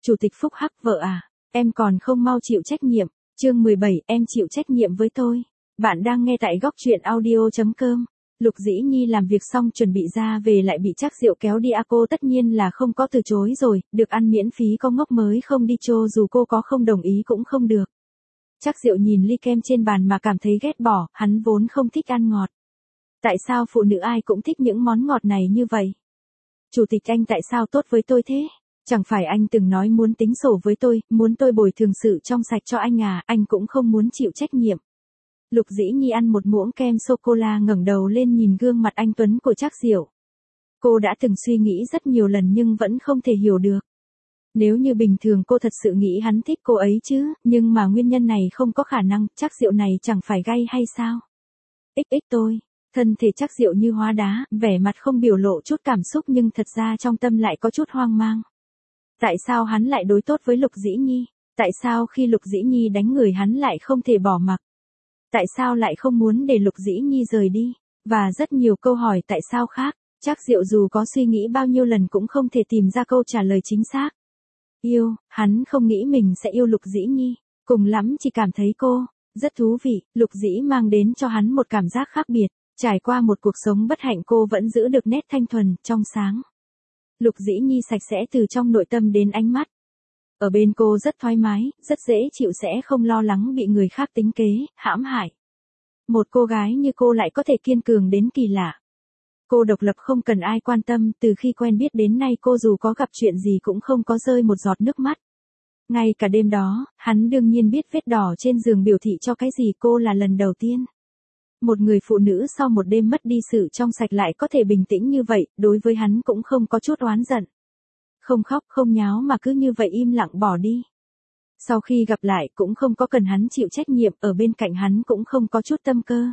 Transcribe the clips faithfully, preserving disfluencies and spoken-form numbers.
Chủ tịch Phúc Hắc vợ à, em còn không mau chịu trách nhiệm. Chương mười bảy, em chịu trách nhiệm với tôi. Bạn đang nghe tại góc truyện audio chấm com. Lục Dĩ Nhi làm việc xong chuẩn bị ra về lại bị Trác Diệu kéo đi, à cô tất nhiên là không có từ chối rồi, được ăn miễn phí có ngốc mới không đi, chô dù cô có không đồng ý cũng không được. Trác Diệu nhìn ly kem trên bàn mà cảm thấy ghét bỏ, hắn vốn không thích ăn ngọt. Tại sao phụ nữ ai cũng thích những món ngọt này như vậy? Chủ tịch, anh tại sao tốt với tôi thế? Chẳng phải anh từng nói muốn tính sổ với tôi, muốn tôi bồi thường sự trong sạch cho anh à, anh cũng không muốn chịu trách nhiệm. Lục Dĩ Nhi ăn một muỗng kem sô-cô-la, ngẩng đầu lên nhìn gương mặt anh tuấn của Trác Diệu. Cô đã từng suy nghĩ rất nhiều lần nhưng vẫn không thể hiểu được. Nếu như bình thường cô thật sự nghĩ hắn thích cô ấy chứ, nhưng mà nguyên nhân này không có khả năng, Trác Diệu này chẳng phải gay hay sao? Ích ích tôi, thân thể Trác Diệu như hóa đá, vẻ mặt không biểu lộ chút cảm xúc nhưng thật ra trong tâm lại có chút hoang mang. Tại sao hắn lại đối tốt với Lục Dĩ Nhi? Tại sao khi Lục Dĩ Nhi đánh người hắn lại không thể bỏ mặc? Tại sao lại không muốn để Lục Dĩ Nhi rời đi? Và rất nhiều câu hỏi tại sao khác, Trác Diệu dù có suy nghĩ bao nhiêu lần cũng không thể tìm ra câu trả lời chính xác. Yêu, hắn không nghĩ mình sẽ yêu Lục Dĩ Nhi, cùng lắm chỉ cảm thấy cô rất thú vị. Lục Dĩ mang đến cho hắn một cảm giác khác biệt, trải qua một cuộc sống bất hạnh cô vẫn giữ được nét thanh thuần, trong sáng. Lục Dĩ Nhi sạch sẽ từ trong nội tâm đến ánh mắt. Ở bên cô rất thoải mái, rất dễ chịu, sẽ không lo lắng bị người khác tính kế, hãm hại. Một cô gái như cô lại có thể kiên cường đến kỳ lạ. Cô độc lập không cần ai quan tâm, từ khi quen biết đến nay cô dù có gặp chuyện gì cũng không có rơi một giọt nước mắt. Ngay cả đêm đó, hắn đương nhiên biết vết đỏ trên giường biểu thị cho cái gì, cô là lần đầu tiên. Một người phụ nữ sau một đêm mất đi sự trong sạch lại có thể bình tĩnh như vậy, đối với hắn cũng không có chút oán giận. Không khóc không nháo mà cứ như vậy im lặng bỏ đi. Sau khi gặp lại cũng không có cần hắn chịu trách nhiệm, ở bên cạnh hắn cũng không có chút tâm cơ.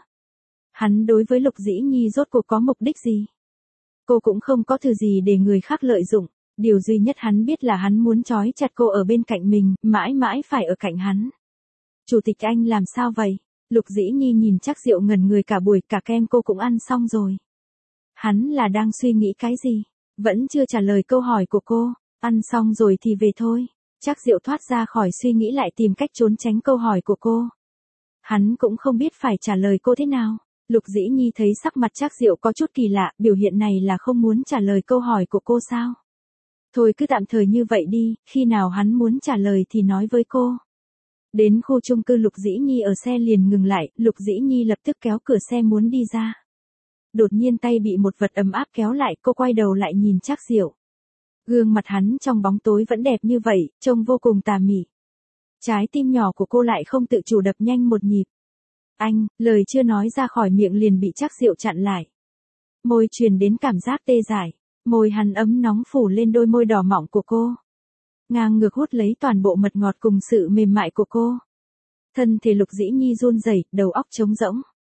Hắn đối với Lục Dĩ Nhi rốt cuộc có mục đích gì? Cô cũng không có thứ gì để người khác lợi dụng, điều duy nhất hắn biết là hắn muốn trói chặt cô ở bên cạnh mình, mãi mãi phải ở cạnh hắn. Chủ tịch, anh làm sao vậy? Lục Dĩ Nhi nhìn Trác Diệu ngẩn người cả buổi, cả kem cô cũng ăn xong rồi. Hắn là đang suy nghĩ cái gì? Vẫn chưa trả lời câu hỏi của cô, ăn xong rồi thì về thôi. Trác Diệu thoát ra khỏi suy nghĩ lại tìm cách trốn tránh câu hỏi của cô. Hắn cũng không biết phải trả lời cô thế nào. Lục Dĩ Nhi thấy sắc mặt Trác Diệu có chút kỳ lạ, biểu hiện này là không muốn trả lời câu hỏi của cô sao? Thôi cứ tạm thời như vậy đi, khi nào hắn muốn trả lời thì nói với cô. Đến khu chung cư Lục Dĩ Nhi ở xe liền ngừng lại, Lục Dĩ Nhi lập tức kéo cửa xe muốn đi ra. Đột nhiên tay bị một vật ấm áp kéo lại, cô quay đầu lại nhìn Trác Diệu. Gương mặt hắn trong bóng tối vẫn đẹp như vậy, trông vô cùng tà mị. Trái tim nhỏ của cô lại không tự chủ đập nhanh một nhịp. Anh, lời chưa nói ra khỏi miệng liền bị Trác Diệu chặn lại. Môi truyền đến cảm giác tê dại, môi hắn ấm nóng phủ lên đôi môi đỏ mọng của cô. Ngang ngược hút lấy toàn bộ mật ngọt cùng sự mềm mại của cô. Thân thể Lục Dĩ Nhi run rẩy, đầu óc trống rỗng.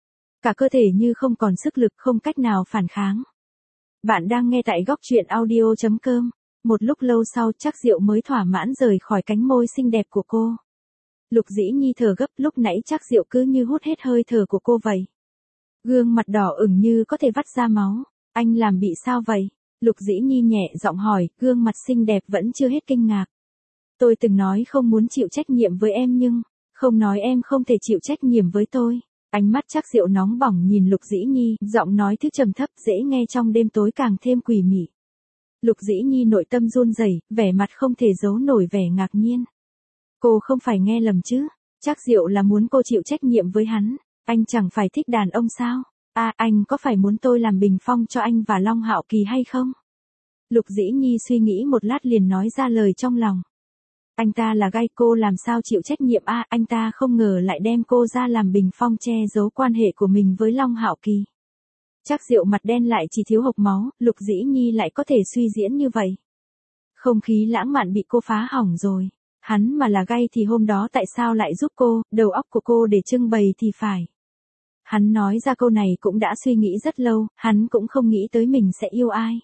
Cả cơ thể như không còn sức lực, không cách nào phản kháng. Bạn đang nghe tại góc truyện audio chấm com. Một lúc lâu sau Trác Diệu mới thỏa mãn rời khỏi cánh môi xinh đẹp của cô. Lục Dĩ Nhi thở gấp, lúc nãy Trác Diệu cứ như hút hết hơi thở của cô vậy. Gương mặt đỏ ửng như có thể vắt ra máu. Anh làm bị sao vậy? Lục Dĩ Nhi nhẹ giọng hỏi, gương mặt xinh đẹp vẫn chưa hết kinh ngạc. Tôi từng nói không muốn chịu trách nhiệm với em nhưng, không nói em không thể chịu trách nhiệm với tôi. Ánh mắt Trác Diệu nóng bỏng nhìn Lục Dĩ Nhi, giọng nói thứ trầm thấp dễ nghe trong đêm tối càng thêm quỷ mị. Lục Dĩ Nhi nội tâm run rẩy, vẻ mặt không thể giấu nổi vẻ ngạc nhiên. Cô không phải nghe lầm chứ? Trác Diệu là muốn cô chịu trách nhiệm với hắn, anh chẳng phải thích đàn ông sao? À, anh có phải muốn tôi làm bình phong cho anh và Long Hạo Kỳ hay không? Lục Dĩ Nhi suy nghĩ một lát liền nói ra lời trong lòng. Anh ta là gay, cô làm sao chịu trách nhiệm? À, anh ta không ngờ lại đem cô ra làm bình phong che giấu quan hệ của mình với Long Hạo Kỳ. Trác Diệu mặt đen lại chỉ thiếu hộc máu, Lục Dĩ Nhi lại có thể suy diễn như vậy. Không khí lãng mạn bị cô phá hỏng rồi. Hắn mà là gay thì hôm đó tại sao lại giúp cô, đầu óc của cô để trưng bày thì phải. Hắn nói ra câu này cũng đã suy nghĩ rất lâu, hắn cũng không nghĩ tới mình sẽ yêu ai.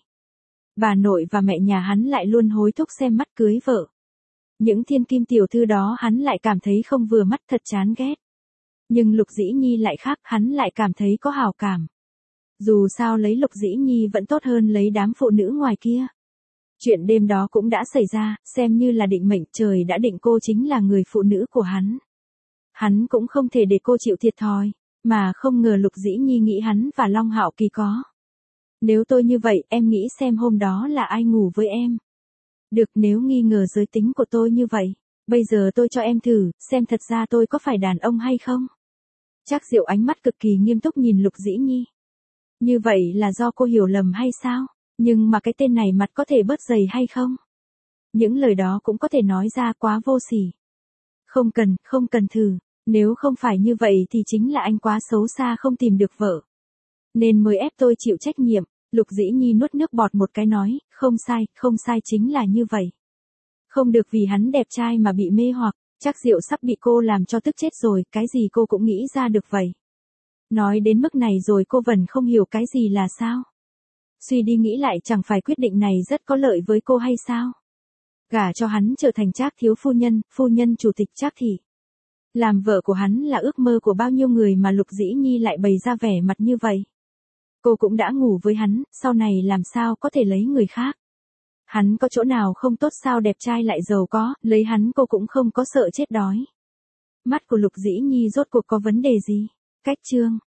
Bà nội và mẹ nhà hắn lại luôn hối thúc xem mắt cưới vợ. Những thiên kim tiểu thư đó hắn lại cảm thấy không vừa mắt, thật chán ghét. Nhưng Lục Dĩ Nhi lại khác, hắn lại cảm thấy có hào cảm. Dù sao lấy Lục Dĩ Nhi vẫn tốt hơn lấy đám phụ nữ ngoài kia. Chuyện đêm đó cũng đã xảy ra, xem như là định mệnh, trời đã định cô chính là người phụ nữ của hắn. Hắn cũng không thể để cô chịu thiệt thòi, mà không ngờ Lục Dĩ Nhi nghĩ hắn và Long Hạo Kỳ có. Nếu tôi như vậy, em nghĩ xem hôm đó là ai ngủ với em. Được, nếu nghi ngờ giới tính của tôi như vậy, bây giờ tôi cho em thử, xem thật ra tôi có phải đàn ông hay không. Trác Diệu ánh mắt cực kỳ nghiêm túc nhìn Lục Dĩ Nhi. Như vậy là do cô hiểu lầm hay sao? Nhưng mà cái tên này mặt có thể bớt dày hay không? Những lời đó cũng có thể nói ra quá vô sỉ. Không cần, không cần thử, nếu không phải như vậy thì chính là anh quá xấu xa không tìm được vợ. Nên mới ép tôi chịu trách nhiệm. Lục Dĩ Nhi nuốt nước bọt một cái nói, không sai, không sai chính là như vậy. Không được vì hắn đẹp trai mà bị mê hoặc, Trác Diệu sắp bị cô làm cho tức chết rồi, cái gì cô cũng nghĩ ra được vậy. Nói đến mức này rồi cô vẫn không hiểu cái gì là sao. Suy đi nghĩ lại chẳng phải quyết định này rất có lợi với cô hay sao? Gả cho hắn trở thành Trác thiếu phu nhân, phu nhân chủ tịch Trác thị. Làm vợ của hắn là ước mơ của bao nhiêu người mà Lục Dĩ Nhi lại bày ra vẻ mặt như vậy. Cô cũng đã ngủ với hắn, sau này làm sao có thể lấy người khác. Hắn có chỗ nào không tốt sao, đẹp trai lại giàu có, lấy hắn cô cũng không có sợ chết đói. Mắt của Lục Dĩ Nhi rốt cuộc có vấn đề gì? Cách chương